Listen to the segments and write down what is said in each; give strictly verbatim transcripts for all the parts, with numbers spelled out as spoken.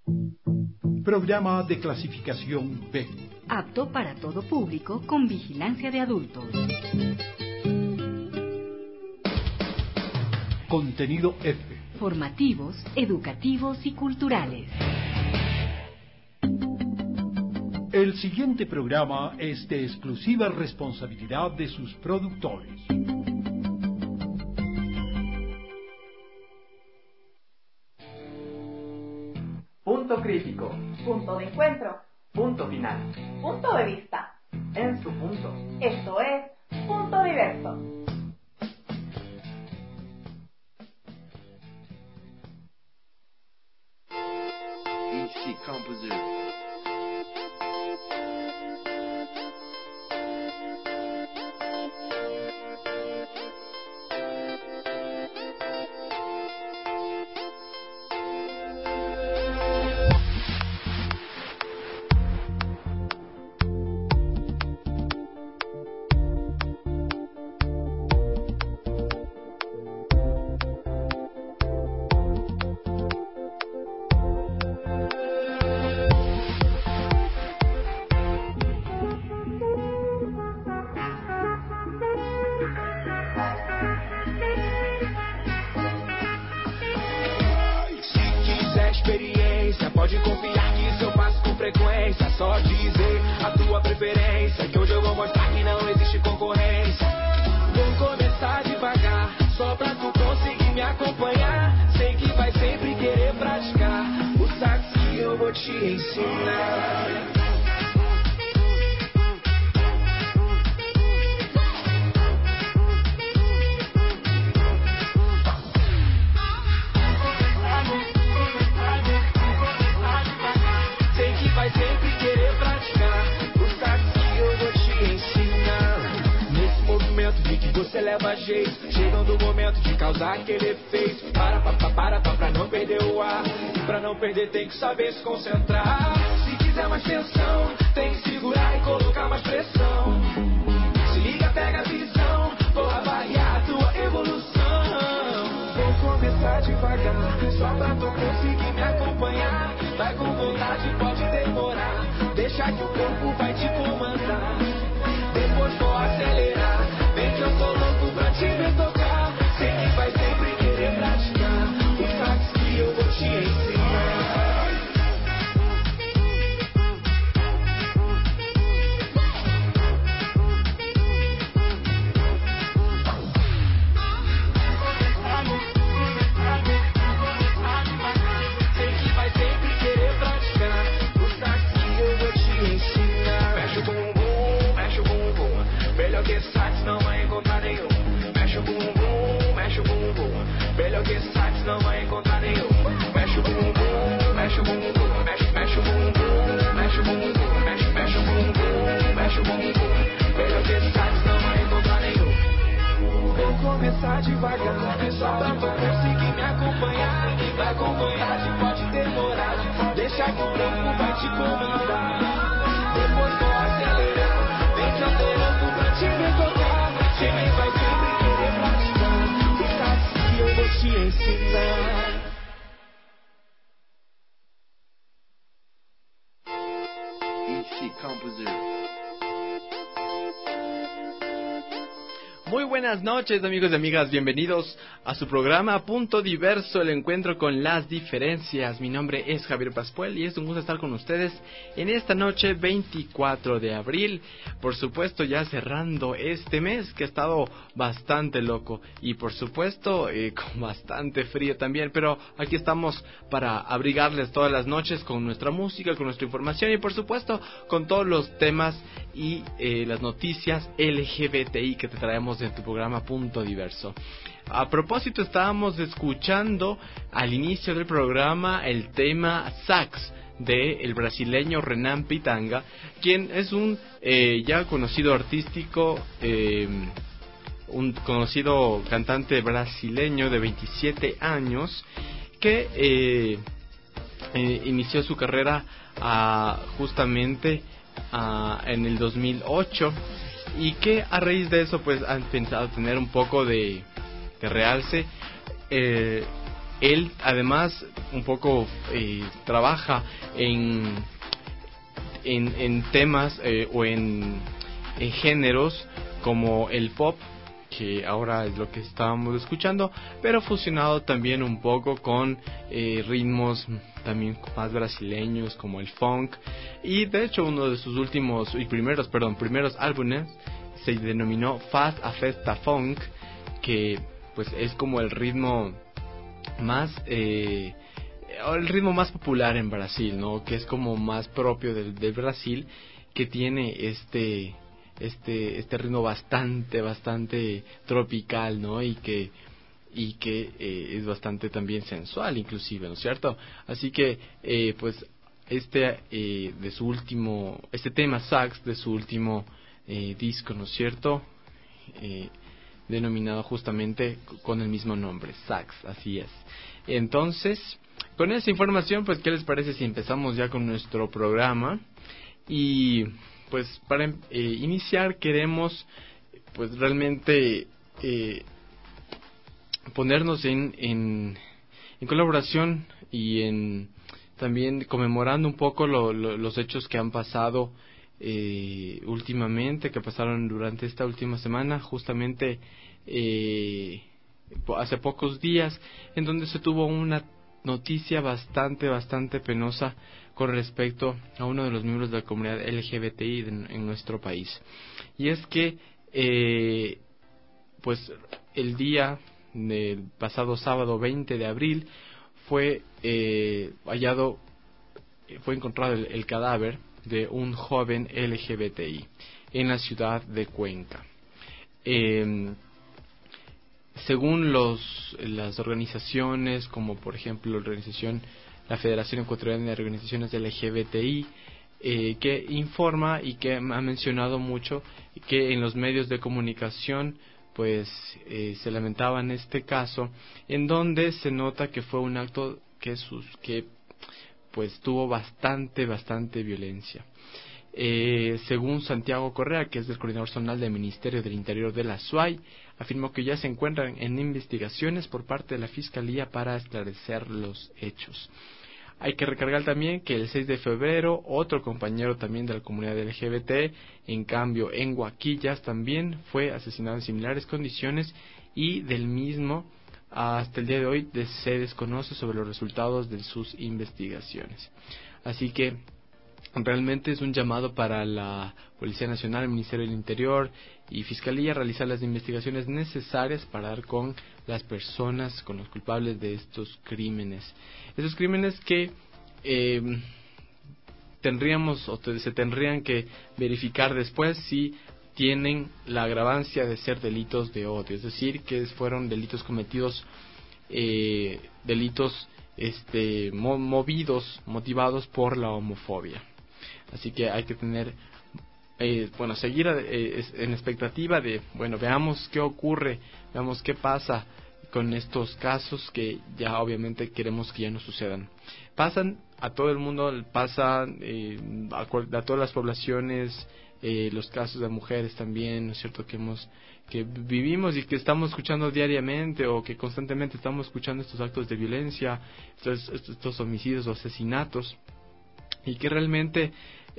Programa de clasificación B. Apto para todo público con vigilancia de adultos. Contenido F. Formativos, educativos y culturales. El siguiente programa es de exclusiva responsabilidad de sus productores. Punto crítico. Punto de encuentro. Punto final. Punto de vista. En su punto. Esto es Punto Diverso. Each compositor. Pode confiar que isso eu faço com frequência. Só dizer a tua preferência, que hoje eu vou mostrar que não existe concorrência. Vou começar devagar, só pra tu conseguir me acompanhar. Sei que vai sempre querer praticar o sax que eu vou te ensinar. Você leva jeito, chegando o momento de causar aquele efeito. Para, para, para, para, pra não perder o ar. E pra não perder tem que saber se concentrar. Se quiser mais tensão, tem que segurar e colocar mais pressão. Se liga, pega a visão, vou avaliar a tua evolução. Vou começar devagar, só pra tu conseguir me acompanhar. Vai com vontade, pode demorar. Deixa que o corpo vai te comandar. Depois vou acelerar. Vem que eu tô louco pra te ver tocar. Sei que vai sempre querer praticar o sax que eu vou te ensinar. Sei que vai sempre querer praticar o sax que eu vou te ensinar. Mexe o bumbum, mexe o bumbum. Melhor que sax não vai encontrar nenhum. Mexe o bumbum, mexe o bumbum. Melhor que sax não vai encontrar nenhum. Mexe o bumbum, mexe o bumbum. Mexe, mexe o bumbum, mexe o bumbum. Mexe, mexe o bumbum, mexe o bumbum. Melhor que sax não vai encontrar nenhum. Vou começar devagar, só pra tu conseguir me acompanhar. Vai com vontade, pode demorar. Deixa que o corpo vai te comandar. Depois vou acelerar. Vem que eu tô louco pra te ver tocar. Sei que vai sempre querer praticar o sax que eu vou te ensinar. Each compositor. Muy buenas noches, amigos y amigas, bienvenidos a su programa Punto Diverso, el encuentro con las diferencias. Mi nombre es Javier Pascual y es un gusto estar con ustedes en esta noche veinticuatro de abril. Por supuesto, ya cerrando este mes que ha estado bastante loco y por supuesto eh, con bastante frío también, pero aquí estamos para abrigarles todas las noches con nuestra música, con nuestra información y por supuesto con todos los temas y eh, las noticias L G B T I que te traemos en tu programa Punto Diverso. A propósito, estábamos escuchando al inicio del programa el tema Sax de el brasileño Renan Pitanga, quien es un eh, ya conocido artístico, eh, un conocido cantante brasileño de veintisiete años que eh, eh, inició su carrera uh, justamente uh, en el dos mil ocho y que a raíz de eso pues han pensado tener un poco de, de realce. Eh, él además un poco eh, trabaja en, en, en temas eh, o en, en géneros como el pop, que ahora es lo que estábamos escuchando, pero fusionado también un poco con eh, ritmos también más brasileños como el funk, y de hecho uno de sus últimos y primeros, perdón, primeros álbumes se denominó Fast a Festa Funk, que pues es como el ritmo más eh, el ritmo más popular en Brasil, ¿no? Que es como más propio del, del Brasil, que tiene este este este ritmo bastante bastante tropical, ¿no? Y que y que eh, es bastante también sensual, inclusive, ¿no es cierto? Así que eh, pues este eh, de su último este tema Sax de su último eh, disco, ¿no es cierto? Eh, denominado justamente con el mismo nombre, Sax, así es. Entonces, con esa información, pues, ¿qué les parece si empezamos ya con nuestro programa? Y pues para eh, iniciar queremos pues realmente eh, ponernos en, en, en colaboración y en también conmemorando un poco lo, lo, los hechos que han pasado eh, últimamente, que pasaron durante esta última semana, justamente eh, hace pocos días, en donde se tuvo una noticia bastante, bastante penosa con respecto a uno de los miembros de la comunidad L G B T I en, en nuestro país. Y es que, eh, pues, el día del pasado sábado veinte de abril fue eh, hallado, fue encontrado el, el cadáver de un joven L G B T I en la ciudad de Cuenca. Eh, según los las organizaciones, como por ejemplo la organización la Federación Ecuatoriana de Organizaciones L G B T I, eh, que informa y que ha mencionado mucho que en los medios de comunicación pues eh, se lamentaba en este caso, en donde se nota que fue un acto que sus que pues tuvo bastante bastante violencia. Eh, según Santiago Correa, que es el coordinador zonal del Ministerio del Interior de la S U A Y, afirmó que ya se encuentran en investigaciones por parte de la Fiscalía para esclarecer los hechos. Hay que recargar también que el seis de febrero otro compañero también de la comunidad L G B T, en cambio en Huaquillas, también fue asesinado en similares condiciones, y del mismo hasta el día de hoy se desconoce sobre los resultados de sus investigaciones. Así que realmente es un llamado para la Policía Nacional, el Ministerio del Interior y Fiscalía a realizar las investigaciones necesarias para dar con las personas, con los culpables de estos crímenes. Esos crímenes que eh, tendríamos o te, se tendrían que verificar después si tienen la agravancia de ser delitos de odio, es decir, que fueron delitos cometidos, eh, delitos este, mo movidos, motivados por la homofobia. Así que hay que tener, eh, bueno, seguir eh, en expectativa de, bueno, veamos qué ocurre, veamos qué pasa con estos casos que ya obviamente queremos que ya no sucedan. Pasan a todo el mundo, pasan eh, a, a todas las poblaciones, eh, los casos de mujeres también, ¿no es cierto?, que hemos que vivimos y que estamos escuchando diariamente, o que constantemente estamos escuchando estos actos de violencia, estos, estos homicidios o asesinatos, y que realmente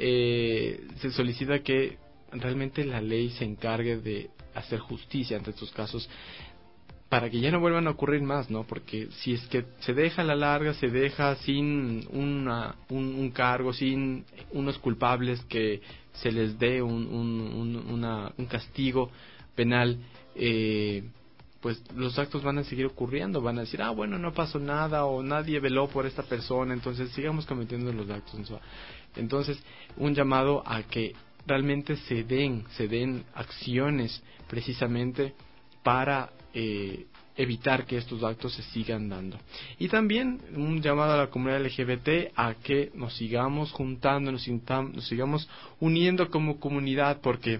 eh, se solicita que realmente la ley se encargue de hacer justicia ante estos casos para que ya no vuelvan a ocurrir más, ¿no? Porque si es que se deja a la larga, se deja sin una, un, un cargo, sin unos culpables que se les dé un, un, un, una, un castigo penal, eh, pues los actos van a seguir ocurriendo, van a decir, ah, bueno, no pasó nada, o nadie veló por esta persona, entonces sigamos cometiendo los actos. Entonces, un llamado a que realmente se den, se den acciones precisamente para eh, evitar que estos actos se sigan dando. Y también un llamado a la comunidad L G B T a que nos sigamos juntando, nos, nos sigamos uniendo como comunidad, porque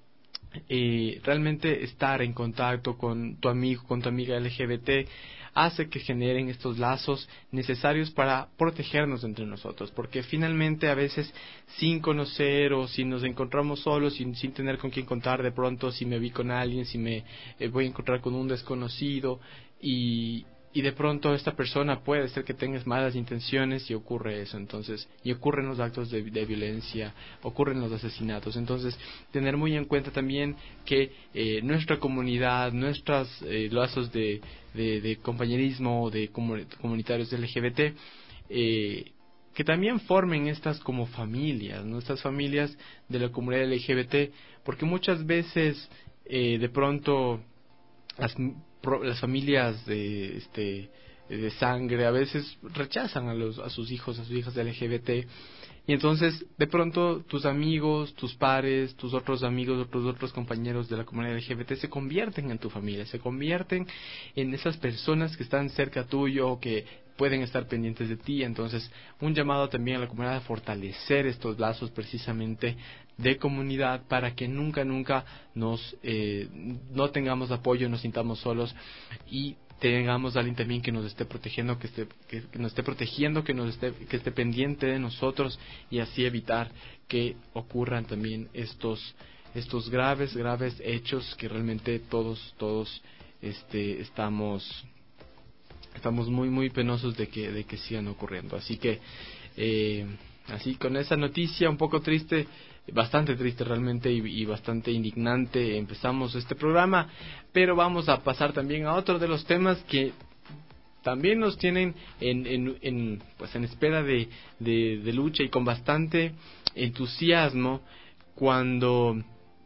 eh, realmente estar en contacto con tu amigo, con tu amiga L G B T hace que generen estos lazos necesarios para protegernos entre nosotros, porque finalmente a veces sin conocer, o si nos encontramos solos, sin, sin tener con quién contar, de pronto si me vi con alguien, si me eh, voy a encontrar con un desconocido y, y de pronto esta persona puede ser que tengas malas intenciones y ocurre eso, entonces, y ocurren los actos de, de violencia, ocurren los asesinatos. Entonces, tener muy en cuenta también que eh, nuestra comunidad, nuestros eh, lazos de, de, de compañerismo, de comunitarios L G B T, eh, que también formen estas como familias, ¿no? Estas familias de la comunidad L G B T, porque muchas veces eh, de pronto las, las familias de este de sangre a veces rechazan a los a sus hijos, a sus hijas L G B T, y entonces de pronto tus amigos, tus pares, tus otros amigos, otros otros compañeros de la comunidad L G B T se convierten en tu familia, se convierten en esas personas que están cerca tuyo o que pueden estar pendientes de ti. Entonces, un llamado también a la comunidad a fortalecer estos lazos precisamente de comunidad para que nunca, nunca nos eh, no tengamos apoyo, nos sintamos solos y tengamos a alguien también que nos esté protegiendo, que esté que, que nos esté protegiendo, que nos esté que esté pendiente de nosotros, y así evitar que ocurran también estos estos graves graves hechos que realmente todos todos este estamos estamos muy muy penosos de que de que sigan ocurriendo. Así que eh, así con esa noticia un poco triste, bastante triste realmente y, y bastante indignante, empezamos este programa, pero vamos a pasar también a otro de los temas que también nos tienen en, en, en pues en espera de, de, de lucha y con bastante entusiasmo cuando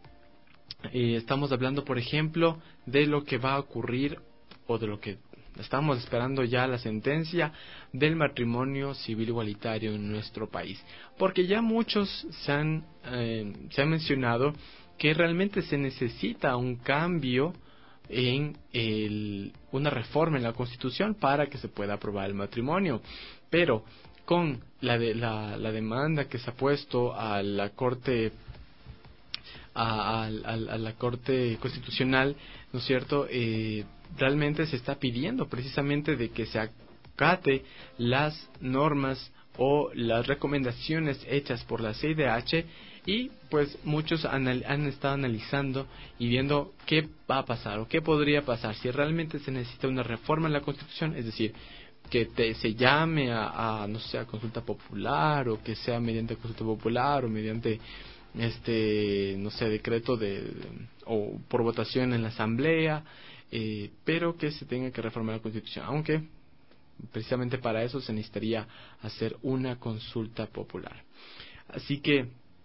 eh, estamos hablando, por ejemplo, de lo que va a ocurrir o de lo que estamos esperando ya la sentencia del matrimonio civil igualitario en nuestro país, porque ya muchos se han eh, se ha mencionado que realmente se necesita un cambio en el, una reforma en la Constitución para que se pueda aprobar el matrimonio, pero con la de, la, la demanda que se ha puesto a la Corte a, a, a, a la Corte Constitucional, ¿no es cierto? Eh, realmente se está pidiendo precisamente de que se acate las normas o las recomendaciones hechas por la C I D H, y pues muchos anal- han estado analizando y viendo qué va a pasar o qué podría pasar si realmente se necesita una reforma en la Constitución, es decir, que te, se llame a, a no sé, a consulta popular, o que sea mediante consulta popular o mediante este no sé decreto de, de o por votación en la asamblea, eh, pero que se tenga que reformar la Constitución, aunque precisamente para eso se necesitaría hacer una consulta popular. Así que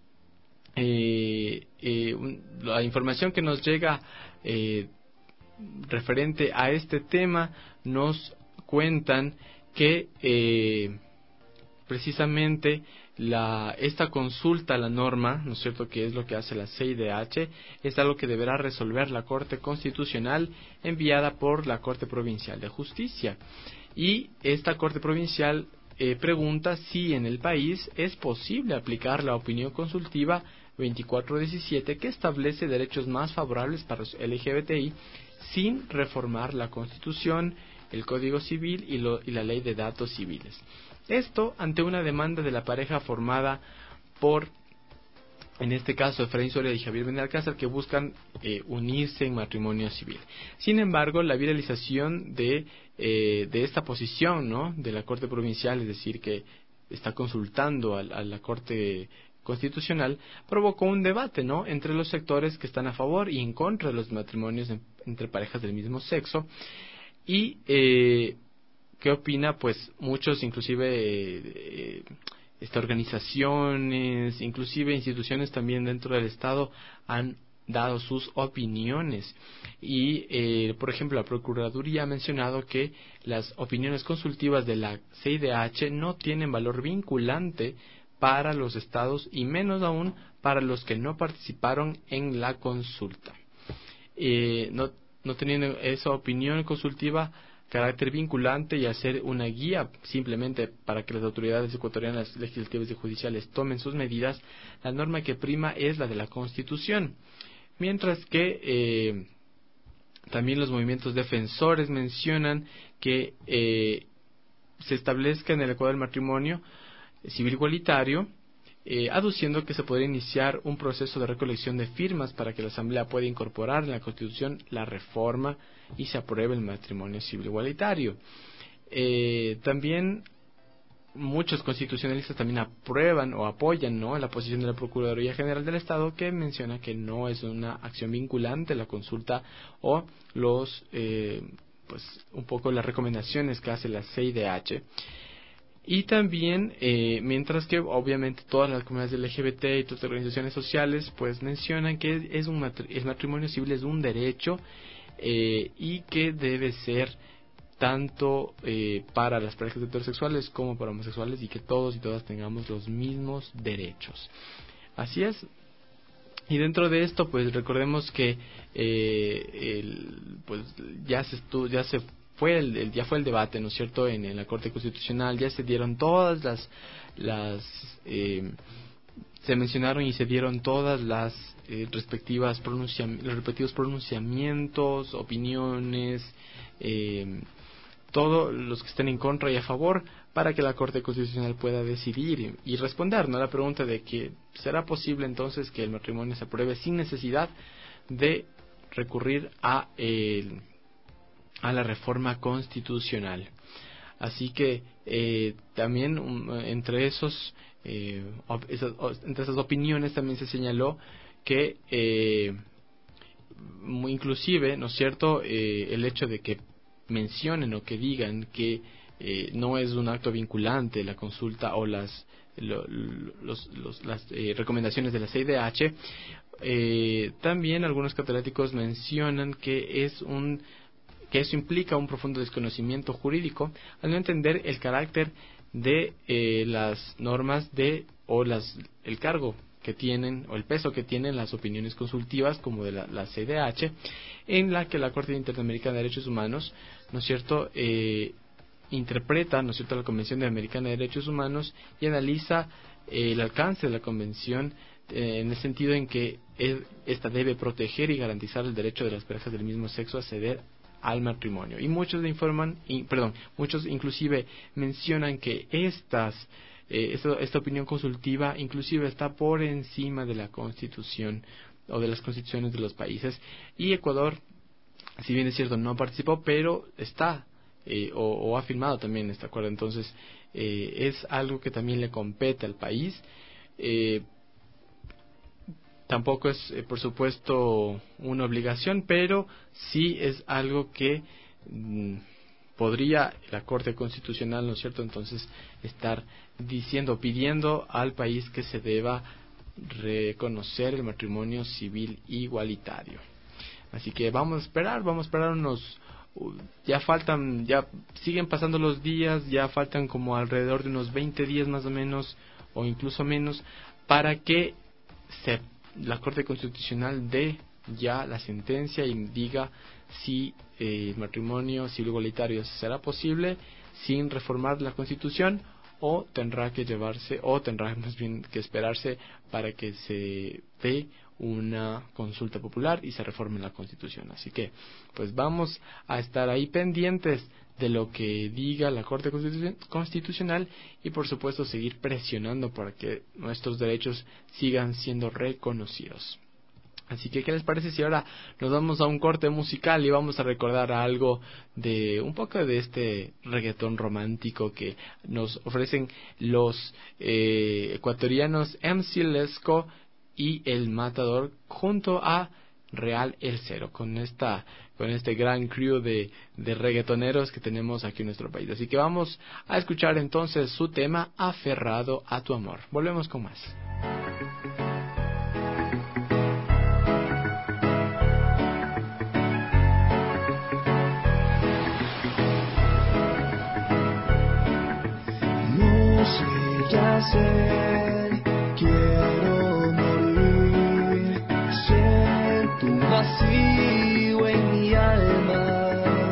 eh, eh, un, la información que nos llega eh, referente a este tema nos cuentan que eh, precisamente la esta consulta a la norma, ¿no es cierto?, que es lo que hace la C I D H, es algo que deberá resolver la Corte Constitucional enviada por la Corte Provincial de Justicia. Y esta Corte Provincial eh, pregunta si en el país es posible aplicar la opinión consultiva veinticuatro diecisiete, que establece derechos más favorables para los L G B T I sin reformar la Constitución, el Código Civil y, lo, y la Ley de Datos Civiles. Esto ante una demanda de la pareja formada por, en este caso, Efraín Soria y Javier Benalcázar, que buscan eh, unirse en matrimonio civil. Sin embargo, la viralización de, eh, de esta posición, ¿no?, de la Corte Provincial, es decir, que está consultando a, a la Corte Constitucional, provocó un debate, ¿no?, entre los sectores que están a favor y en contra de los matrimonios en, entre parejas del mismo sexo. Y eh, ¿qué opina? Pues muchos, inclusive eh, estas organizaciones, inclusive instituciones también dentro del Estado, han dado sus opiniones. Y, eh, por ejemplo, la Procuraduría ha mencionado que las opiniones consultivas de la C I D H no tienen valor vinculante para los estados y menos aún para los que no participaron en la consulta. Eh, no, no teniendo esa opinión consultiva carácter vinculante y hacer una guía simplemente para que las autoridades ecuatorianas legislativas y judiciales tomen sus medidas, la norma que prima es la de la Constitución. Mientras que eh, también los movimientos defensores mencionan que eh, se establezca en el Ecuador el matrimonio civil igualitario eh, aduciendo que se podría iniciar un proceso de recolección de firmas para que la Asamblea pueda incorporar en la Constitución la reforma y se apruebe el matrimonio civil igualitario. Eh, también muchos constitucionalistas también aprueban o apoyan, ¿no?, la posición de la Procuraduría General del Estado, que menciona que no es una acción vinculante la consulta o los eh, pues un poco las recomendaciones que hace la C I D H. Y también, eh, mientras que obviamente todas las comunidades L G B T y todas las organizaciones sociales pues mencionan que es un matri- el matrimonio civil es un derecho eh, y que debe ser tanto eh, para las parejas heterosexuales como para homosexuales, y que todos y todas tengamos los mismos derechos. Así es. Y dentro de esto, pues recordemos que eh, el, pues ya se estu- ya se fue el, el ya fue el debate, ¿no es cierto?, en, en la Corte Constitucional. Ya se dieron todas las las eh, se mencionaron y se dieron todas las eh, respectivas pronunciam- los respectivos pronunciamientos, opiniones, eh, todos los que estén en contra y a favor, para que la Corte Constitucional pueda decidir y, y responder, ¿no?, la pregunta de que será posible entonces que el matrimonio se apruebe sin necesidad de recurrir a el, a la reforma constitucional. Así que eh, también um, entre esos eh, op- esas, entre esas opiniones también se señaló que eh, inclusive, ¿no es cierto?, eh, el hecho de que mencionen o que digan que eh, no es un acto vinculante la consulta o las lo, los, los, las eh, recomendaciones de la C I D H, eh, también algunos catedráticos mencionan que es un que eso implica un profundo desconocimiento jurídico al no entender el carácter de eh, las normas de o las el cargo que tienen o el peso que tienen las opiniones consultivas como de la, la C I D H, en la que la Corte Interamericana de Derechos Humanos, ¿no es cierto?, eh, interpreta, ¿no es cierto?, la Convención Americana de Derechos Humanos y analiza eh, el alcance de la Convención eh, en el sentido en que es, esta debe proteger y garantizar el derecho de las parejas del mismo sexo a acceder al matrimonio. Y muchos informan, y, perdón, muchos inclusive mencionan que estas eh, esta, esta opinión consultiva inclusive está por encima de la Constitución o de las constituciones de los países, y Ecuador, si bien es cierto, no participó, pero está eh, o, o ha firmado también este acuerdo. Entonces eh, es algo que también le compete al país. Eh, tampoco es, eh, por supuesto, una obligación, pero sí es algo que mmm, podría la Corte Constitucional, ¿no es cierto?, entonces estar diciendo, pidiendo al país que se deba reconocer el matrimonio civil igualitario. Así que vamos a esperar, vamos a esperar unos, ya faltan, ya siguen pasando los días, ya faltan como alrededor de unos veinte días más o menos, o incluso menos, para que se, la Corte Constitucional dé ya la sentencia y diga si eh, el matrimonio civil igualitario será posible sin reformar la Constitución, o tendrá que llevarse, o tendrá más bien que esperarse para que se dé una consulta popular y se reforme la Constitución. Así que pues vamos a estar ahí pendientes de lo que diga la Corte Constitucional y por supuesto seguir presionando para que nuestros derechos sigan siendo reconocidos. Así que, ¿qué les parece si ahora nos vamos a un corte musical y vamos a recordar algo de un poco de este reggaetón romántico que nos ofrecen los eh, ecuatorianos M C Lesco y El Matador junto a Real El Cero, con esta con este gran crew de, de reggaetoneros que tenemos aquí en nuestro país? Así que vamos a escuchar entonces su tema Aferrado a tu amor. Volvemos con más. ¿Qué hacer? Quiero morir. Siento un vacío en mi alma.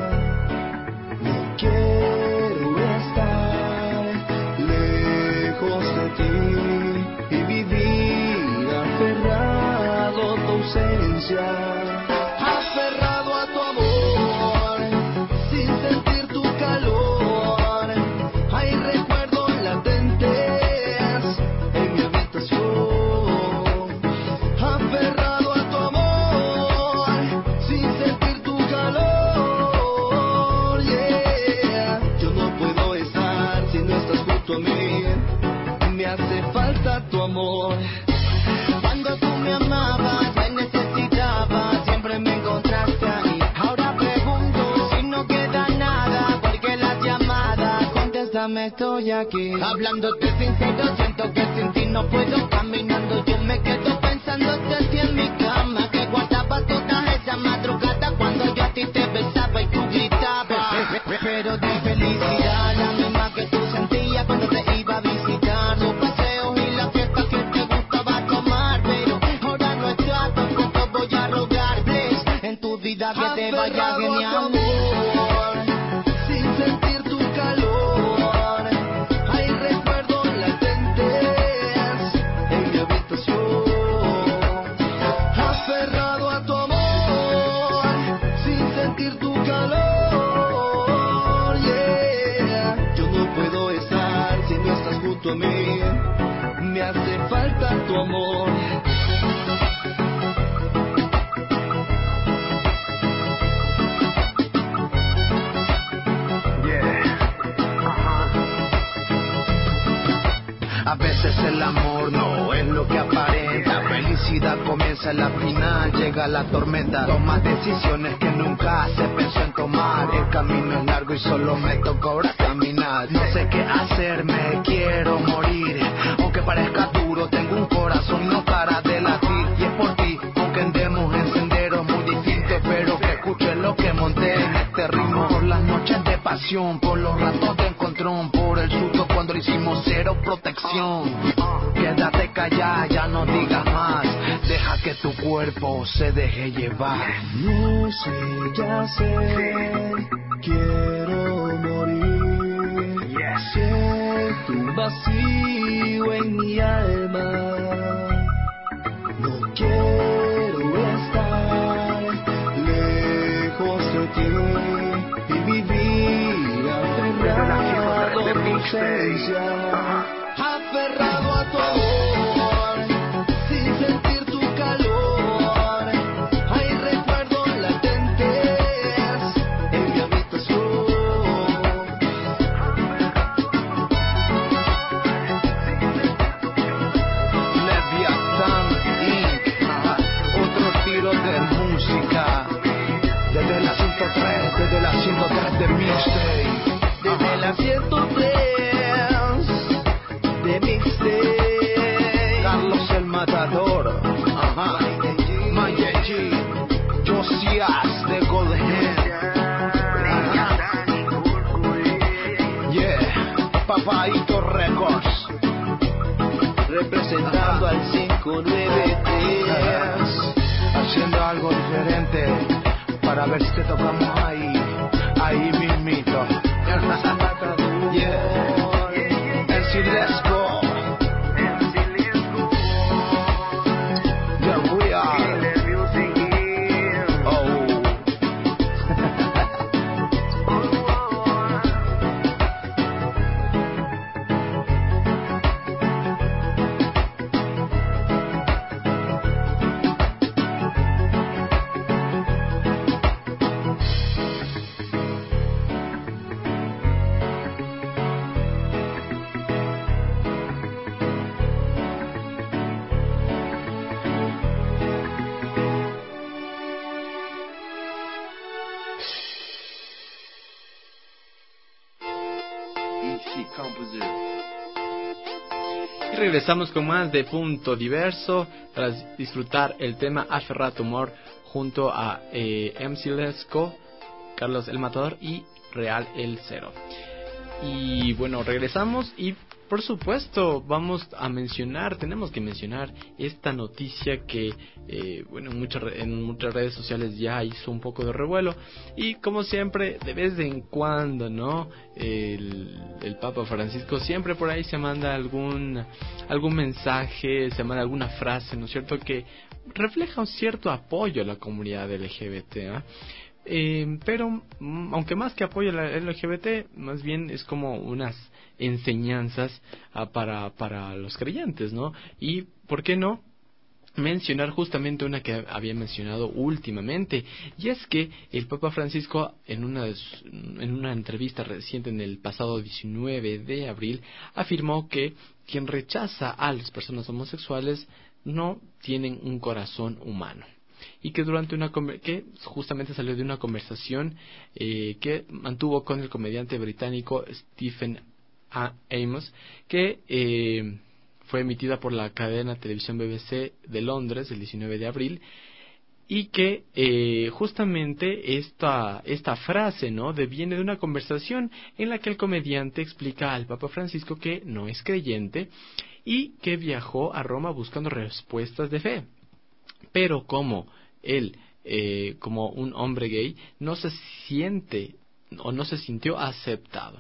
No quiero estar lejos de ti y vivir aferrado a tu ausencia. Aferrado a tu amor, sin sentir tu calor. Hay recuerdos latentes en mi habitación. hace falta tu amor. Cuando tú me amabas, me necesitabas, siempre me encontraste ahí. Ahora pregunto si no queda nada, porque las llamadas, contéstame, estoy aquí. Hablándote sincero, siento que sin ti no puedo. Caminando yo me quedo pensándote así en mi cama, que guardaba todas esas madrugadas cuando yo a ti te besaba y tú gritabas. Pero de felicidad, la misma que tú sentías cuando te iba a visitar. Los paseos y las fiestas que te gustaba tomar, pero ahora no está, tampoco voy a rogarles en tu vida que te vaya bien, mi amor. Sin sentir tu calor, hay recuerdos latentes en mi habitación. Aferrado a tu amor, sin sentir tu calor, yeah. Yo no puedo estar si no estás junto a mí. Me hace falta tu amor. A veces el amor no es lo que aparenta. Felicidad comienza en la final, llega la tormenta. Toma decisiones que nunca se pensó en tomar. El camino es largo y solo me toca ahora caminar. No sé qué hacer, me quiero morir. Aunque parezca duro, tengo un corazón, no para de latir. Y es por ti, aunque andemos en senderos muy distintos. Espero que escuches lo que monté en este ritmo. Por las noches de pasión, por los ratos de encontrón, por el susto cuando lo hicimos cero protección. Quédate callada, ya no digas más. Deja que tu cuerpo se deje llevar. No sé qué hacer, quiero morir. Siento un vacío en mi alma. No quiero estar lejos de ti y vivir aferrado a tu ausencia. Aferrado a tu amor, sin sentir tu calor. Hay recuerdos latentes en mi habitación. Leviathan incorporated. Otro tiro de música. Desde la ciento tres, desde la ciento tres de Mixtape. Desde la ciento tres de Mixtape. Carlos el Matador, ajá, Maya G, Josias de Goldhand, ajá, yeah, Papaito Records, representando al cinco nueve tres, haciendo algo diferente para ver si te tocamos ahí, ahí mismito. Yeah, and see, let's go. There we are. Oh. Y regresamos con más de Punto Diverso para disfrutar el tema Aferrado a tu amor junto a eh, M C Lesco, Carlos el Matador y Real el Cero. Y bueno, regresamos y por supuesto vamos a mencionar, tenemos que mencionar esta noticia que eh, bueno, en muchas, en muchas redes sociales ya hizo un poco de revuelo. Y como siempre, de vez en cuando, ¿no? El, el Papa Francisco siempre por ahí se manda algún, algún mensaje, se manda alguna frase, ¿no es cierto?, que refleja un cierto apoyo a la comunidad L G B T, ¿eh? Eh, pero aunque más que apoyo a la L G B T, más bien es como unas enseñanzas uh, para, para los creyentes, ¿no? Y, ¿por qué no? mencionar justamente una que había mencionado últimamente, y es que el Papa Francisco en una, de sus, en una entrevista reciente en el pasado diecinueve de abril afirmó que quien rechaza a las personas homosexuales no tienen un corazón humano, y que durante una que justamente salió de una conversación eh, que mantuvo con el comediante británico Stephen Amos, que eh, fue emitida por la cadena televisión B B C de Londres el diecinueve de abril, y que eh, justamente esta esta frase, ¿no?, deviene de una conversación en la que el comediante explica al Papa Francisco que no es creyente y que viajó a Roma buscando respuestas de fe, pero como él, eh, como un hombre gay, no se siente o no se sintió aceptado.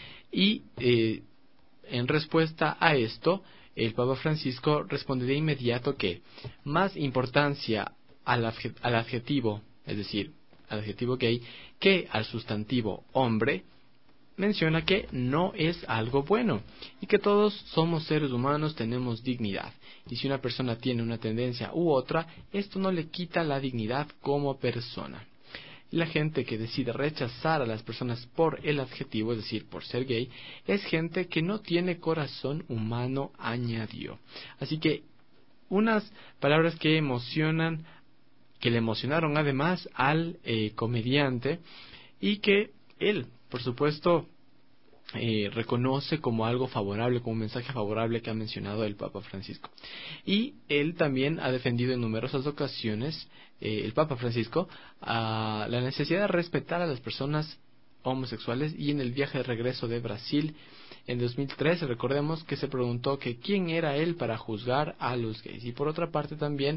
Y eh, en respuesta a esto, el Papa Francisco responde de inmediato que más importancia al, adje- al adjetivo, es decir, al adjetivo gay, que al sustantivo hombre, menciona que no es algo bueno y que todos somos seres humanos, tenemos dignidad, y si una persona tiene una tendencia u otra, esto no le quita la dignidad como persona. La gente que decide rechazar a las personas por el adjetivo, es decir, por ser gay, es gente que no tiene corazón humano, añadió. Así que unas palabras que emocionan, que le emocionaron además al eh, comediante, y que él, por supuesto, eh, reconoce como algo favorable, como un mensaje favorable que ha mencionado el Papa Francisco. Y él también ha defendido en numerosas ocasiones, eh, el Papa Francisco, a la necesidad de respetar a las personas homosexuales, y en el viaje de regreso de Brasil en dos mil trece, recordemos que se preguntó que quién era él para juzgar a los gays. Y por otra parte también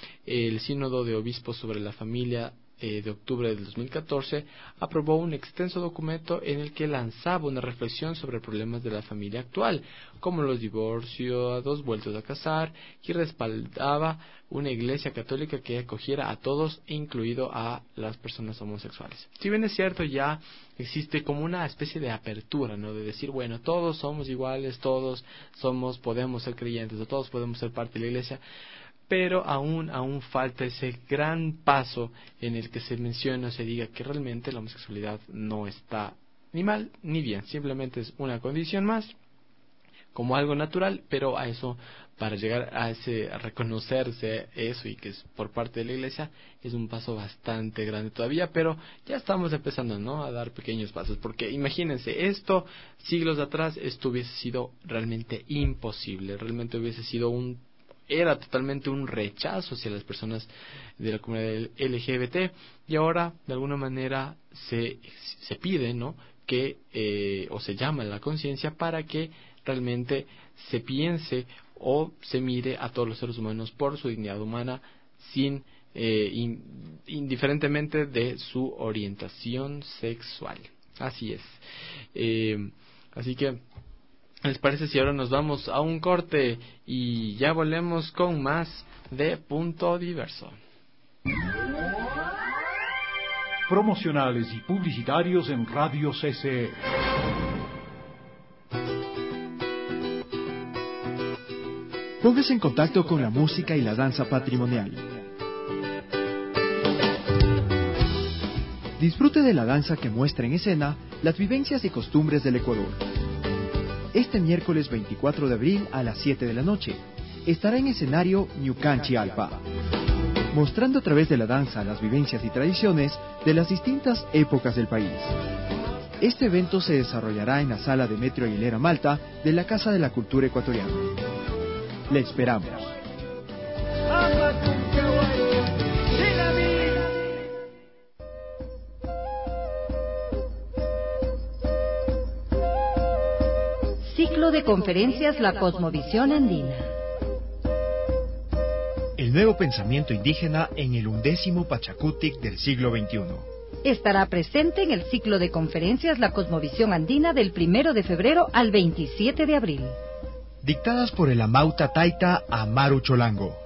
el Sínodo de Obispos sobre la Familia eh, de octubre del dos mil catorce aprobó un extenso documento en el que lanzaba una reflexión sobre problemas de la familia actual, como los divorcios, vueltos a casar, y respaldaba una iglesia católica que acogiera a todos, incluido a las personas homosexuales. Si bien es cierto, ya existe como una especie de apertura, ¿no?, de decir, bueno, todos somos iguales, todos somos, podemos ser creyentes, o todos podemos ser parte de la iglesia, pero aún, aún falta ese gran paso en el que se menciona, se diga que realmente la homosexualidad no está ni mal ni bien, simplemente es una condición más, como algo natural, pero a eso, para llegar a ese, a reconocerse eso, y que es por parte de la iglesia, es un paso bastante grande todavía, pero ya estamos empezando, ¿no?, a dar pequeños pasos, porque imagínense, esto, siglos atrás, esto hubiese sido realmente imposible, realmente hubiese sido un era totalmente un rechazo hacia las personas de la comunidad L G B T, y ahora de alguna manera se, se pide, ¿no?, que eh, o se llama a la conciencia para que realmente se piense o se mire a todos los seres humanos por su dignidad humana, sin eh, in, indiferentemente de su orientación sexual. Así es. Eh, así que ¿les parece si ahora nos vamos a un corte y ya volvemos con más de Punto Diverso? Promocionales y publicitarios en Radio C C E. Póngase en contacto con la música y la danza patrimonial. Disfrute de la danza que muestra en escena las vivencias y costumbres del Ecuador. Este miércoles veinticuatro de abril a las siete de la noche estará en escenario Ñucanchi Alpa, mostrando a través de la danza las vivencias y tradiciones de las distintas épocas del país. Este evento se desarrollará en la sala de Metro Aguilera Malta de la Casa de la Cultura Ecuatoriana. Le esperamos. Ciclo de conferencias La Cosmovisión Andina. El nuevo pensamiento indígena en el undécimo Pachacutic del siglo veintiuno. Estará presente en el ciclo de conferencias La Cosmovisión Andina del primero de febrero al veintisiete de abril. Dictadas por el Amauta Taita Amaru Cholango.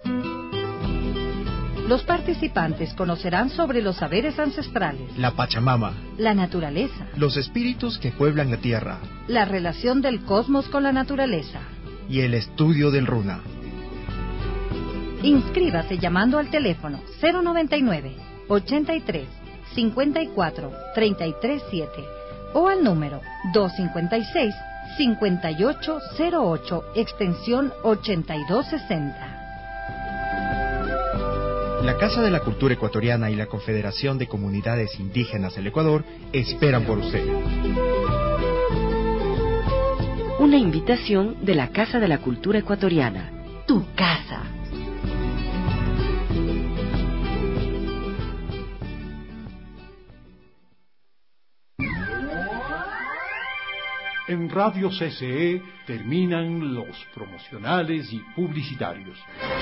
Los participantes conocerán sobre los saberes ancestrales, La Pachamama, la naturaleza, los espíritus que pueblan la tierra, la relación del cosmos con la naturaleza y el estudio del runa. Inscríbase llamando al teléfono cero noventa y nueve, ochenta y tres, cincuenta y cuatro, treinta y tres siete o al número dos cincuenta y seis, cincuenta y ocho cero ocho, extensión ochenta y dos sesenta. La Casa de la Cultura Ecuatoriana y la Confederación de Comunidades Indígenas del Ecuador esperan por usted. Una invitación de la Casa de la Cultura Ecuatoriana. Tu casa. En Radio C C E terminan los promocionales y publicitarios.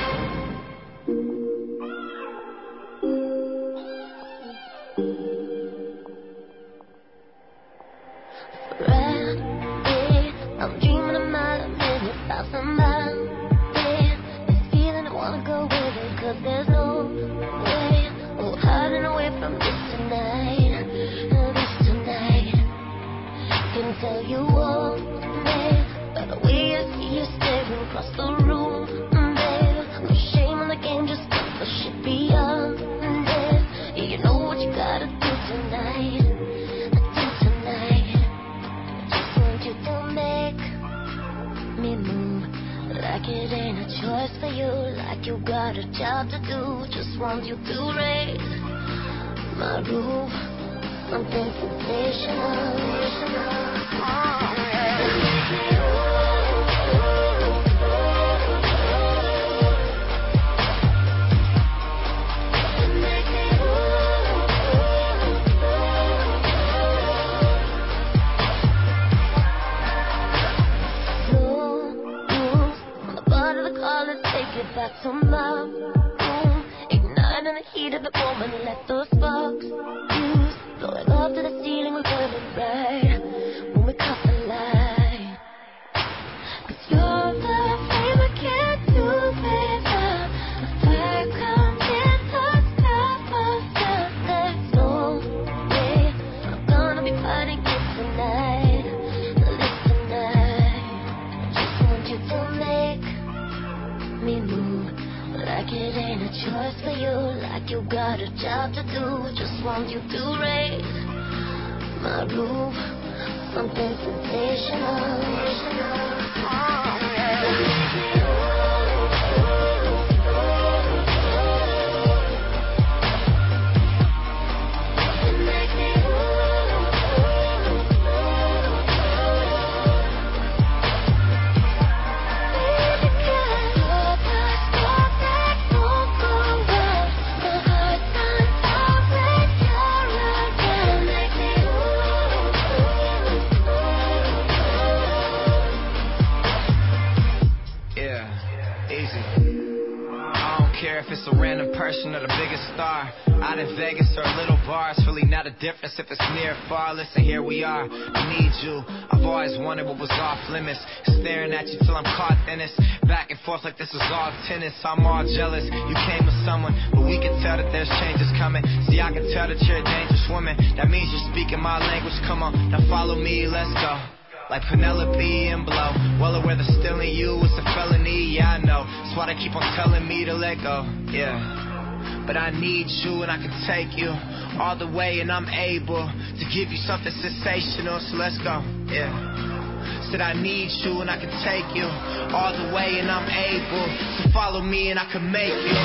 If it's near far, listen, here we are. I need you. I've always wanted what was off limits. Staring at you till I'm caught in this. Back and forth like this is all tennis. I'm all jealous. You came with someone, but we can tell that there's changes coming. See, I can tell that you're a dangerous woman. That means you're speaking my language. Come on, now follow me, let's go. Like Penelope and Blow. Well aware that stealing you is a felony. Yeah, I know. That's why they keep on telling me to let go. Yeah. But I need you and I can take you all the way, and I'm able to give you something sensational, so let's go, yeah. Said I need you and I can take you all the way, and I'm able to follow me and I can make you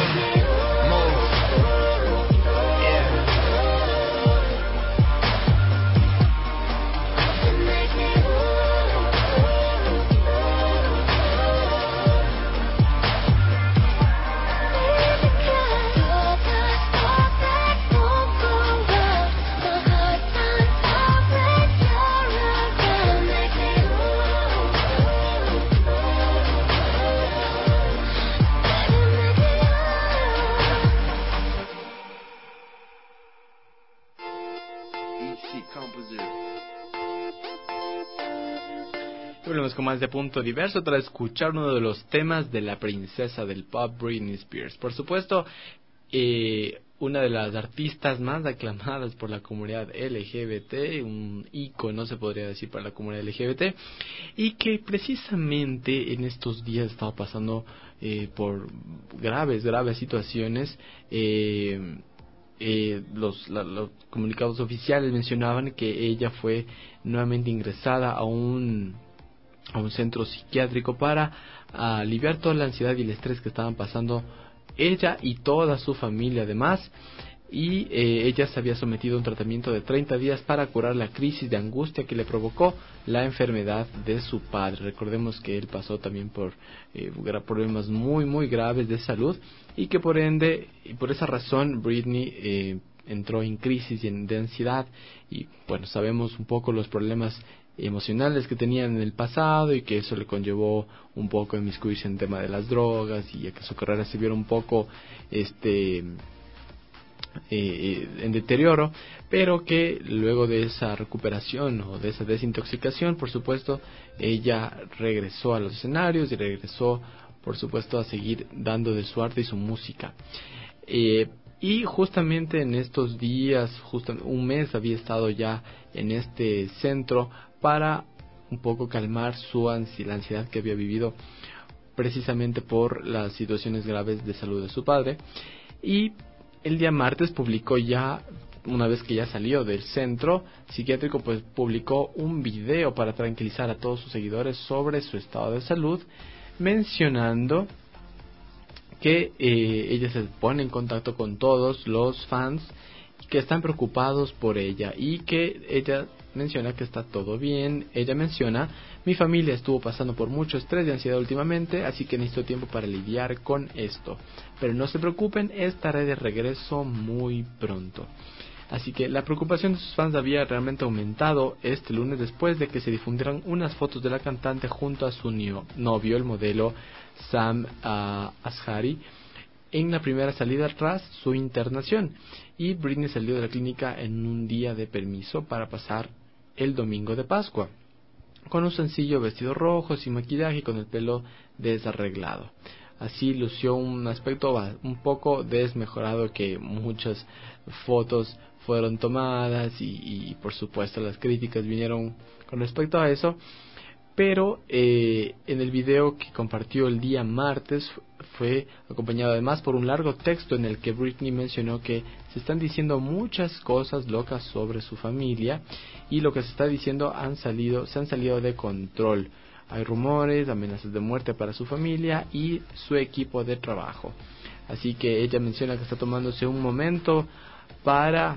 move, yeah. Volvemos con más de Punto Diverso para escuchar uno de los temas de la princesa del pop, Britney Spears. Por supuesto, eh, una de las artistas más aclamadas por la comunidad L G B T, un ícono se podría decir para la comunidad L G B T, y que precisamente en estos días estaba pasando eh, por graves, graves situaciones. eh, eh, los, la, los comunicados oficiales mencionaban que ella fue nuevamente ingresada a un, a un centro psiquiátrico para aliviar toda la ansiedad y el estrés que estaban pasando ella y toda su familia además, y eh, ella se había sometido a un tratamiento de treinta días para curar la crisis de angustia que le provocó la enfermedad de su padre. Recordemos que él pasó también por eh, problemas muy muy graves de salud, y que por ende, y por esa razón, Britney eh, entró en crisis de ansiedad, y bueno, sabemos un poco los problemas emocionales que tenían en el pasado, y que eso le conllevó un poco a inmiscuirse en el tema de las drogas, y a que su carrera se viera un poco este eh, en deterioro, pero que luego de esa recuperación o de esa desintoxicación, por supuesto, ella regresó a los escenarios y regresó, por supuesto, a seguir dando de su arte y su música. Eh, y justamente en estos días, justo un mes había estado ya en este centro para un poco calmar su ansi- la ansiedad que había vivido precisamente por las situaciones graves de salud de su padre. Y el día martes publicó ya, una vez que ya salió del centro psiquiátrico, pues publicó un video para tranquilizar a todos sus seguidores sobre su estado de salud, mencionando que eh, ella se pone en contacto con todos los fans que están preocupados por ella, y que ella menciona que está todo bien. Ella menciona: mi familia estuvo pasando por mucho estrés y ansiedad últimamente, así que necesito tiempo para lidiar con esto, pero no se preocupen, estaré de regreso muy pronto. Así que la preocupación de sus fans había realmente aumentado este lunes después de que se difundieran unas fotos de la cantante junto a su novio, el modelo Sam uh, Asghari, en la primera salida tras su internación. Y Britney salió de la clínica en un día de permiso para pasar el domingo de Pascua, con un sencillo vestido rojo, sin maquillaje y con el pelo desarreglado. Así lució un aspecto un poco desmejorado, que muchas fotos fueron tomadas y, y por supuesto las críticas vinieron con respecto a eso. Pero eh, en el video que compartió el día martes fue acompañado además por un largo texto en el que Britney mencionó que se están diciendo muchas cosas locas sobre su familia, y lo que se está diciendo han salido, se han salido de control. Hay rumores, amenazas de muerte para su familia y su equipo de trabajo. Así que ella menciona que está tomándose un momento para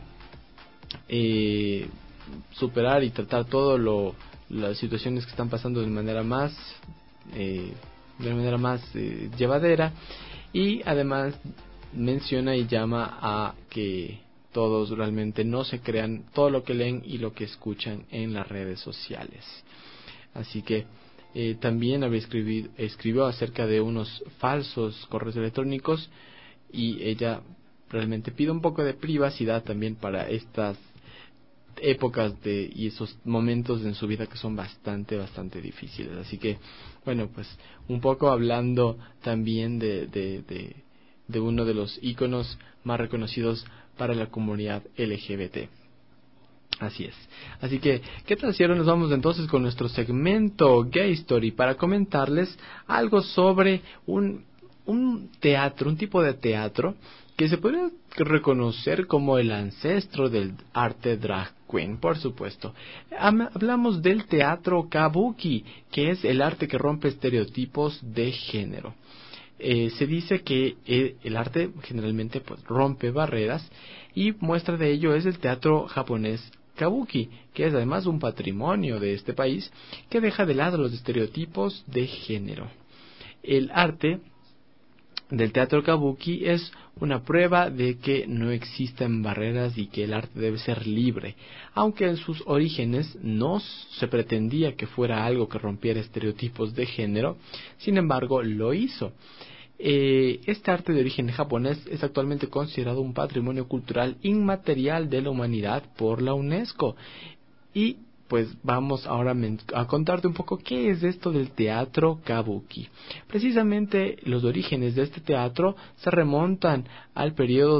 eh, superar y tratar todo lo las situaciones que están pasando de manera más eh, de manera más eh, llevadera, y además menciona y llama a que todos realmente no se crean todo lo que leen y lo que escuchan en las redes sociales. Así que eh, también había escribido, escribió acerca de unos falsos correos electrónicos, y ella realmente pide un poco de privacidad también para estas épocas de y esos momentos en su vida que son bastante bastante difíciles. Así que bueno, pues un poco hablando también de de, de, de uno de los íconos más reconocidos para la comunidad L G B T. Así es. Así que, ¿qué tal si ahora nos vamos entonces con nuestro segmento Gay Story para comentarles algo sobre un un teatro, un tipo de teatro que se puede reconocer como el ancestro del arte drag queen, por supuesto. Hablamos del teatro kabuki, que es el arte que rompe estereotipos de género. Eh, se dice que el, el arte generalmente pues rompe barreras, y muestra de ello es el teatro japonés kabuki, que es además un patrimonio de este país, que deja de lado los estereotipos de género. El arte del teatro kabuki es una prueba de que no existen barreras y que el arte debe ser libre, aunque en sus orígenes no se pretendía que fuera algo que rompiera estereotipos de género. Sin embargo, lo hizo. Eh, este arte de origen japonés es actualmente considerado un patrimonio cultural inmaterial de la humanidad por la UNESCO. Y pues vamos ahora a contarte un poco qué es esto del teatro kabuki. Precisamente los orígenes de este teatro se remontan al periodo de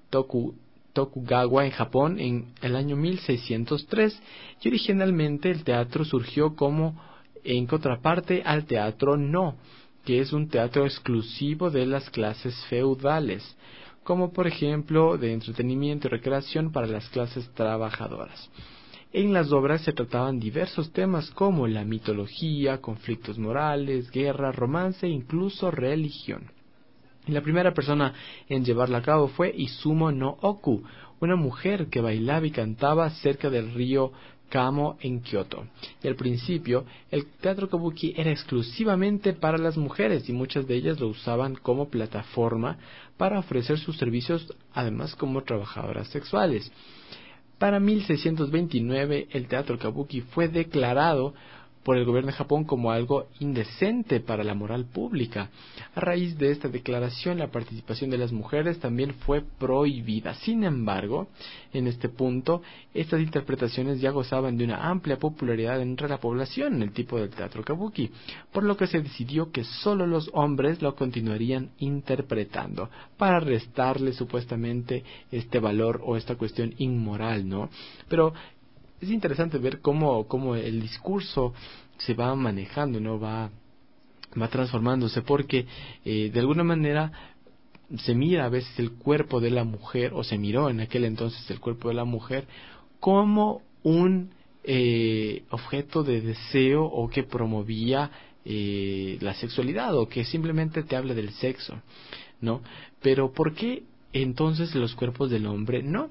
Toku, Tokugawa en Japón en el año mil seiscientos tres, y originalmente el teatro surgió como en contraparte al teatro no, que es un teatro exclusivo de las clases feudales, como por ejemplo de entretenimiento y recreación para las clases trabajadoras. En las obras se trataban diversos temas como la mitología, conflictos morales, guerra, romance e incluso religión. Y la primera persona en llevarla a cabo fue Izumo no Oku, una mujer que bailaba y cantaba cerca del río Kamo en Kioto. Y al principio, el teatro kabuki era exclusivamente para las mujeres y muchas de ellas lo usaban como plataforma para ofrecer sus servicios, además como trabajadoras sexuales. Para mil seiscientos veintinueve, el teatro kabuki fue declarado por el gobierno de Japón como algo indecente para la moral pública. A raíz de esta declaración, la participación de las mujeres también fue prohibida. Sin embargo, en este punto, estas interpretaciones ya gozaban de una amplia popularidad entre la población en el tipo del teatro kabuki, por lo que se decidió que solo los hombres lo continuarían interpretando, para restarle supuestamente este valor o esta cuestión inmoral, ¿no? Pero es interesante ver cómo, cómo el discurso se va manejando, ¿no? Va, va transformándose, porque eh, de alguna manera se mira a veces el cuerpo de la mujer, o se miró en aquel entonces el cuerpo de la mujer, como un eh, objeto de deseo o que promovía eh, la sexualidad, o que simplemente te habla del sexo, ¿no? Pero ¿por qué entonces los cuerpos del hombre no?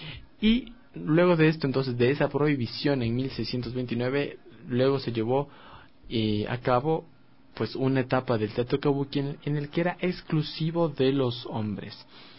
Y luego de esto, entonces, de esa prohibición en mil seiscientos veintinueve, luego se llevó eh, a cabo pues una etapa del teatro kabuki en, en el que era exclusivo de los hombres.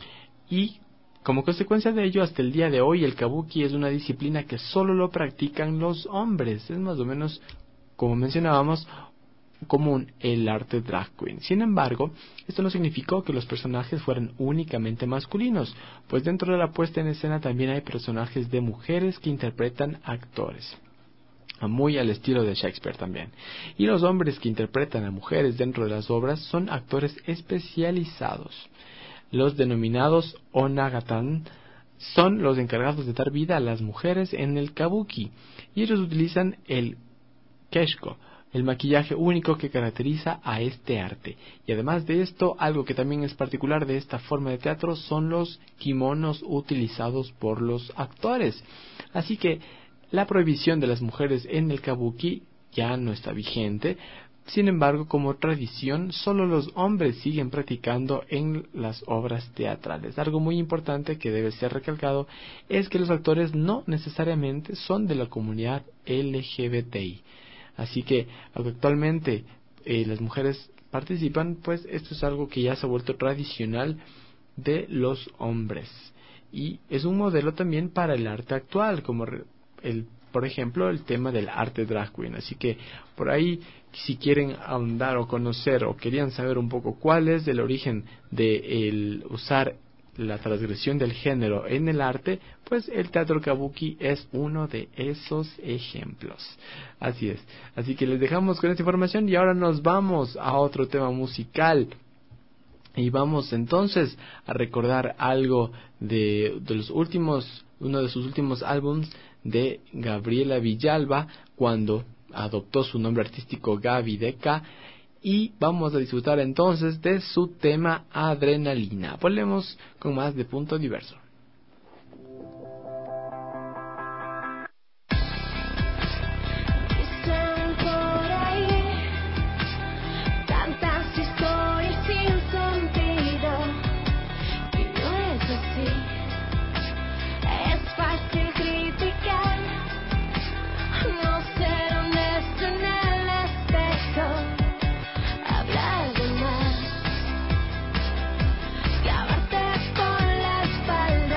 Y como consecuencia de ello, hasta el día de hoy el kabuki es una disciplina que solo lo practican los hombres. Es más o menos, como mencionábamos, común el arte drag queen. Sin embargo, esto no significó que los personajes fueran únicamente masculinos, pues dentro de la puesta en escena también hay personajes de mujeres que interpretan actores, muy al estilo de Shakespeare también. Y los hombres que interpretan a mujeres dentro de las obras son actores especializados. Los denominados onagatan son los encargados de dar vida a las mujeres en el kabuki, y ellos utilizan el keshko, el maquillaje único que caracteriza a este arte. Y además de esto, algo que también es particular de esta forma de teatro son los kimonos utilizados por los actores. Así que la prohibición de las mujeres en el kabuki ya no está vigente. Sin embargo, como tradición, solo los hombres siguen practicando en las obras teatrales. Algo muy importante que debe ser recalcado es que los actores no necesariamente son de la comunidad L G B T I. Así que, aunque actualmente eh, las mujeres participan, pues esto es algo que ya se ha vuelto tradicional de los hombres. Y es un modelo también para el arte actual, como el, por ejemplo, el tema del arte drag queen. Así que, por ahí, si quieren ahondar o conocer o querían saber un poco cuál es el origen de el usar la transgresión del género en el arte, pues el teatro kabuki es uno de esos ejemplos. Así es. Así que les dejamos con esta información y ahora nos vamos a otro tema musical. Y vamos entonces a recordar algo de, de los últimos, uno de sus últimos álbums de Gabriela Villalba, cuando adoptó su nombre artístico Gaby D K. Y vamos a disfrutar entonces de su tema Adrenalina. Volvemos con más de Punto Diverso. Con la espalda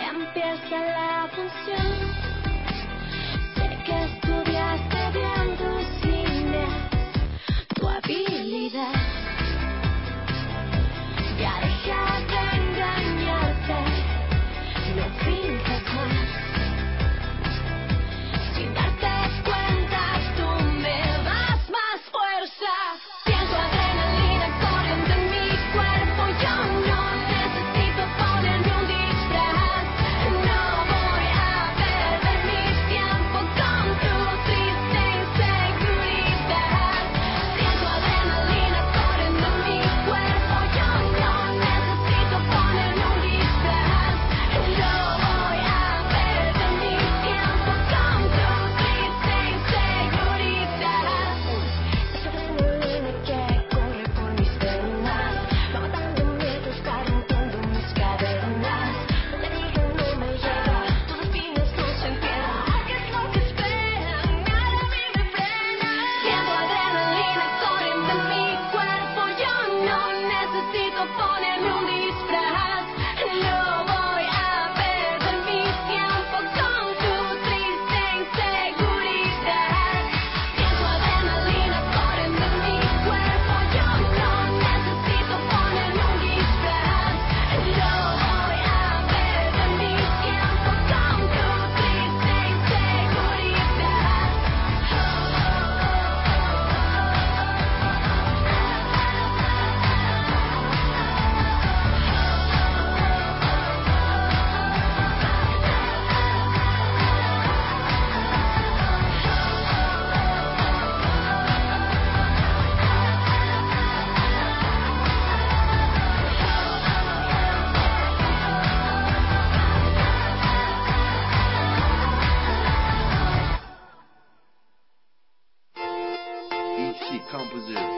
empieza la función. Sé que estudiaste bien tus líneas, tu habilidad. Ya deja de engañarte, no finjas más. Sin darte cuenta tú me das más fuerza. Siento adrenalina corriendo en mi cuerpo. Yo no necesito ponerme un disfraz. No voy a perder mi tiempo con tu triste inseguridad. Siento adrenalina corriendo en mi cuerpo. Yo no necesito ponerme un disfraz. No voy a perder mi tiempo con tu triste inseguridad. Esa adrenalina que corre por mis venas va matándome, te está rompiendo mis cadenas. No te digo, no me llega, tus espinas no se entierran. ¿Qué es lo que esperan? Nada a mí me frena. Siento adrenalina corriendo en mi cuerpo. Yo no necesito ponerme un disfraz. No voy a perder mi tiempo con tu triste inseguridad. Siento adrenalina corriendo en mi cuerpo. Yo no necesito ponerme un disfraz. No voy a perder mi tiempo con tu triste Easy Composer.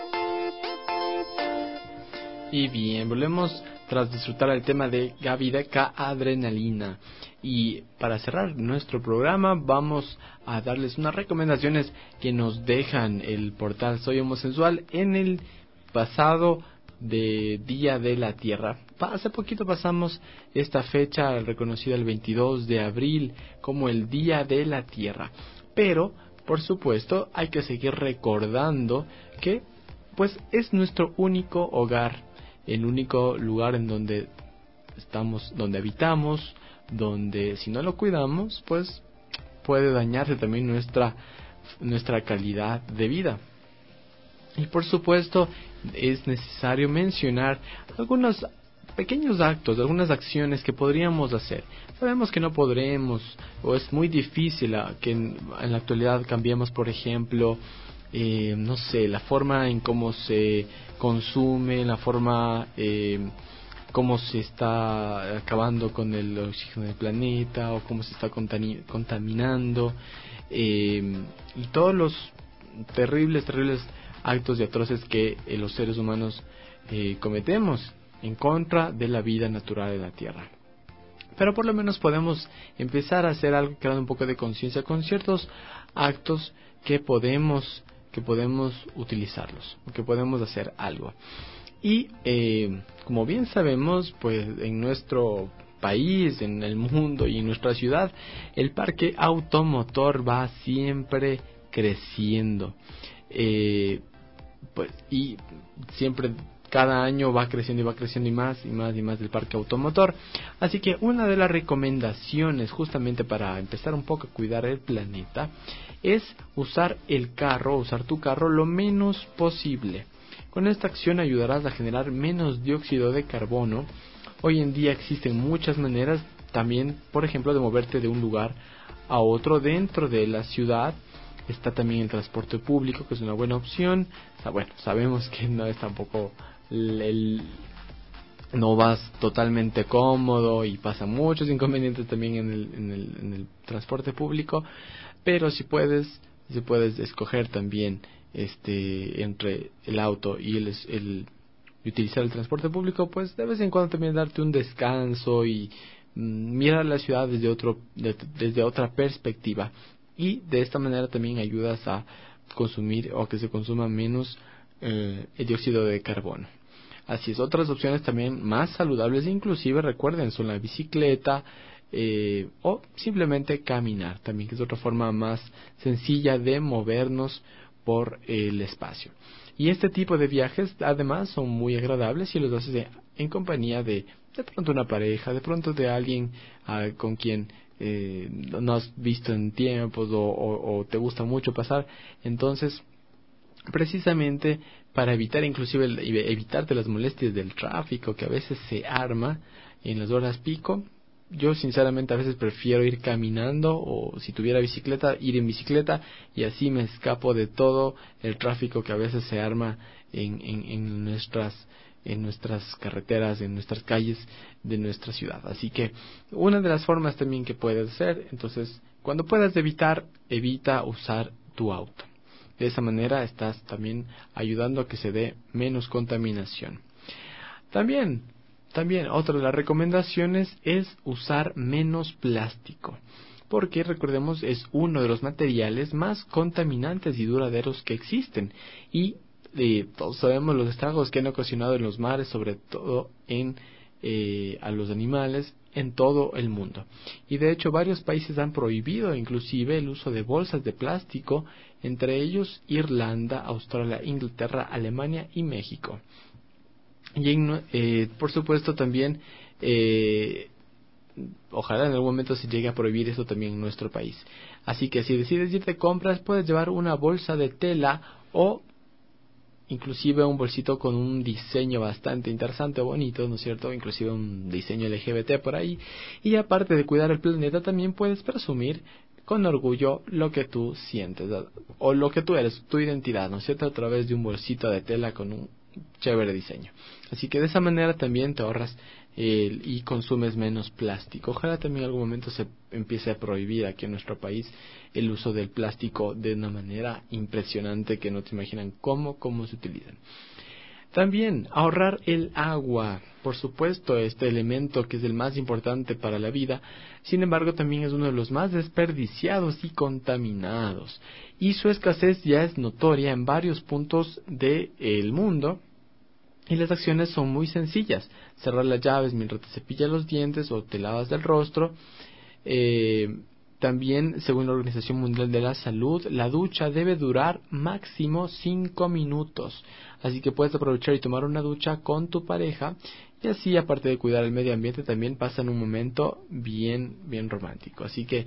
Y bien, volvemos tras disfrutar el tema de Gaby Deca, Adrenalina. Y para cerrar nuestro programa vamos a darles unas recomendaciones que nos dejan el portal Soy Homosensual en el pasado de Día de la Tierra. Hace poquito pasamos esta fecha reconocida el veintidós de abril como el Día de la Tierra. Pero, por supuesto, hay que seguir recordando que pues es nuestro único hogar, el único lugar en donde estamos, donde habitamos, donde si no lo cuidamos, pues puede dañarse también nuestra nuestra calidad de vida. Y por supuesto, es necesario mencionar algunos pequeños actos, algunas acciones que podríamos hacer. Sabemos que no podremos, o es muy difícil a, que en, en la actualidad cambiemos, por ejemplo, eh, no sé, la forma en cómo se consume, la forma eh, cómo se está acabando con el oxígeno del planeta, o cómo se está contani- contaminando, eh, y todos los terribles, terribles actos y atroces que eh, los seres humanos eh, cometemos en contra de la vida natural de la Tierra. Pero por lo menos podemos empezar a hacer algo, creando un poco de conciencia con ciertos actos que podemos que podemos utilizarlos, que podemos hacer algo. Y eh, como bien sabemos, pues en nuestro país, en el mundo y en nuestra ciudad, el parque automotor va siempre creciendo. Eh, pues y siempre cada año va creciendo y va creciendo y más y más y más el parque automotor. Así que una de las recomendaciones justamente para empezar un poco a cuidar el planeta es usar el carro, usar tu carro lo menos posible. Con esta acción ayudarás a generar menos dióxido de carbono. Hoy en día existen muchas maneras también, por ejemplo, de moverte de un lugar a otro dentro de la ciudad. Está también el transporte público, que es una buena opción. O sea, bueno, sabemos que no es tampoco el, el no vas totalmente cómodo y pasan muchos inconvenientes también en el, en el, en el transporte público, pero si puedes, si puedes escoger también este entre el auto y el, el utilizar el transporte público, pues de vez en cuando también darte un descanso y mm, mirar la ciudad desde otro de, desde otra perspectiva. Y de esta manera también ayudas a consumir o que se consuma menos eh, el dióxido de carbono. Así es, otras opciones también más saludables, inclusive recuerden, son la bicicleta eh, o simplemente caminar, también que es otra forma más sencilla de movernos por el espacio. Y este tipo de viajes además son muy agradables si los haces de, en compañía de de pronto una pareja, de pronto de alguien uh, con quien eh, no has visto en tiempos o, o, o te gusta mucho pasar. Entonces, precisamente para evitar inclusive el, evitarte las molestias del tráfico que a veces se arma en las horas pico, yo sinceramente a veces prefiero ir caminando, o si tuviera bicicleta, ir en bicicleta, y así me escapo de todo el tráfico que a veces se arma en, en, en nuestras en nuestras carreteras, en nuestras calles de nuestra ciudad. Así que una de las formas también que puedes hacer, entonces, cuando puedas evitar, evita usar tu auto. De esa manera estás también ayudando a que se dé menos contaminación. También, también otra de las recomendaciones es usar menos plástico, porque recordemos es uno de los materiales más contaminantes y duraderos que existen, y eh, todos sabemos los estragos que han ocasionado en los mares, sobre todo en eh, a los animales en todo el mundo. Y de hecho varios países han prohibido inclusive el uso de bolsas de plástico, entre ellos Irlanda, Australia, Inglaterra, Alemania y México. Y en, eh, por supuesto también eh, ojalá en algún momento se llegue a prohibir esto también en nuestro país. Así que si decides ir de compras, puedes llevar una bolsa de tela o inclusive un bolsito con un diseño bastante interesante o bonito, ¿no es cierto? Inclusive un diseño L G B T por ahí. Y aparte de cuidar el planeta, también puedes presumir con orgullo lo que tú sientes, o lo que tú eres, tu identidad, ¿no es cierto? A través de un bolsito de tela con un chévere diseño. Así que de esa manera también te ahorras eh, y consumes menos plástico. Ojalá también en algún momento se empiece a prohibir aquí en nuestro país el uso del plástico de una manera impresionante que no te imaginan cómo, cómo se utilizan. También ahorrar el agua, por supuesto, este elemento que es el más importante para la vida, sin embargo también es uno de los más desperdiciados y contaminados, y su escasez ya es notoria en varios puntos del mundo, y las acciones son muy sencillas: cerrar las llaves mientras te cepillas los dientes o te lavas el rostro. eh, También, según la Organización Mundial de la Salud, la ducha debe durar máximo cinco minutos. Así que puedes aprovechar y tomar una ducha con tu pareja, y así, aparte de cuidar el medio ambiente, también pasan un momento bien, bien romántico. Así que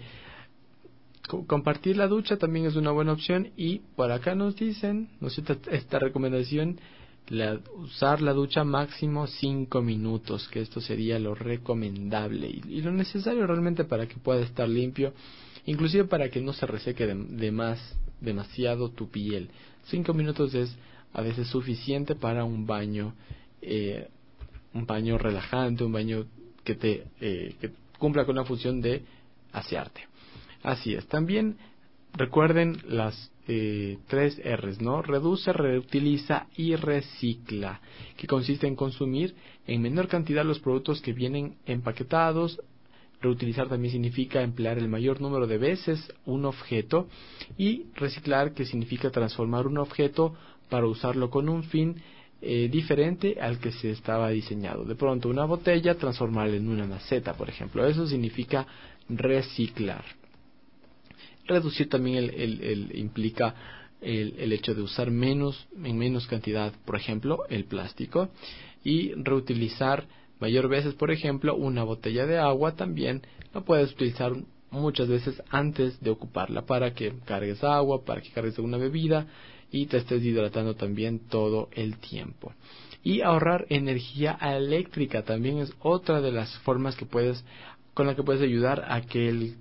co- compartir la ducha también es una buena opción. Y por acá nos dicen, nos cita esta recomendación, la, usar la ducha máximo cinco minutos, que esto sería lo recomendable y, y lo necesario realmente para que pueda estar limpio, inclusive para que no se reseque de, de más, demasiado tu piel. Cinco minutos es a veces suficiente para un baño, eh, un baño relajante, un baño que te eh, que cumpla con la función de asearte. Así es. También recuerden las eh, tres R's, ¿no? Reduce, reutiliza y recicla, que consiste en consumir en menor cantidad los productos que vienen empaquetados. Reutilizar también significa emplear el mayor número de veces un objeto, y reciclar, que significa transformar un objeto para usarlo con un fin eh, diferente al que se estaba diseñado. De pronto una botella, transformarla en una maceta, por ejemplo. Eso significa reciclar. Reducir también el, el, el implica el, el hecho de usar menos en menos cantidad, por ejemplo, el plástico, y reutilizar mayor veces, por ejemplo, una botella de agua también la puedes utilizar muchas veces antes de ocuparla, para que cargues agua, para que cargues una bebida y te estés hidratando también todo el tiempo. Y ahorrar energía eléctrica también es otra de las formas que puedes con la que puedes ayudar a que el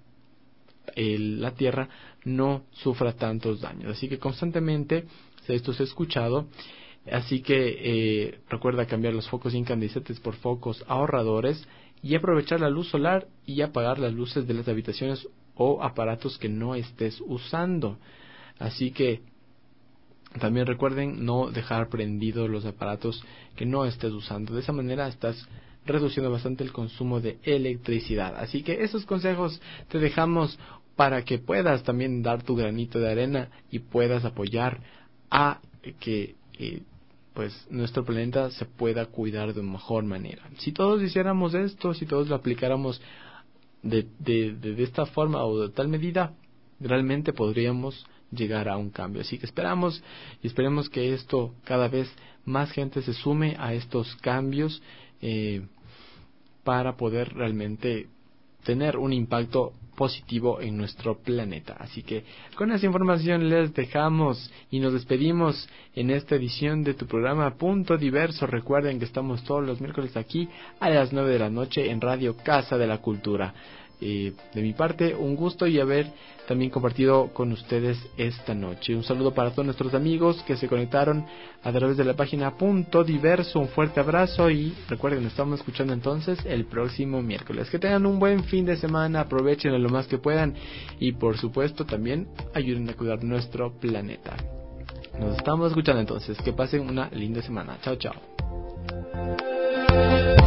El, la tierra no sufra tantos daños. Así que constantemente esto se ha escuchado. Así que eh, recuerda cambiar los focos incandescentes por focos ahorradores, y aprovechar la luz solar y apagar las luces de las habitaciones o aparatos que no estés usando. Así que también recuerden no dejar prendidos los aparatos que no estés usando. De esa manera estás reduciendo bastante el consumo de electricidad. Así que esos consejos te dejamos para que puedas también dar tu granito de arena y puedas apoyar a que eh, pues nuestro planeta se pueda cuidar de mejor manera. Si todos hiciéramos esto, si todos lo aplicáramos de, de, de, de esta forma o de tal medida, realmente podríamos llegar a un cambio. Así que esperamos y esperemos que esto, cada vez más gente se sume a estos cambios eh, para poder realmente tener un impacto positivo en nuestro planeta. Así que con esa información les dejamos y nos despedimos en esta edición de tu programa Punto Diverso. Recuerden que estamos todos los miércoles aquí a las nueve de la noche en Radio Casa de la Cultura. Eh, de mi parte, un gusto y haber también compartido con ustedes esta noche. Un saludo para todos nuestros amigos que se conectaron a través de la página Punto Diverso. Un fuerte abrazo y recuerden, nos estamos escuchando entonces el próximo miércoles. Que tengan un buen fin de semana, aprovechen lo más que puedan y por supuesto también ayuden a cuidar nuestro planeta. Nos estamos escuchando entonces. Que pasen una linda semana. Chao, chao.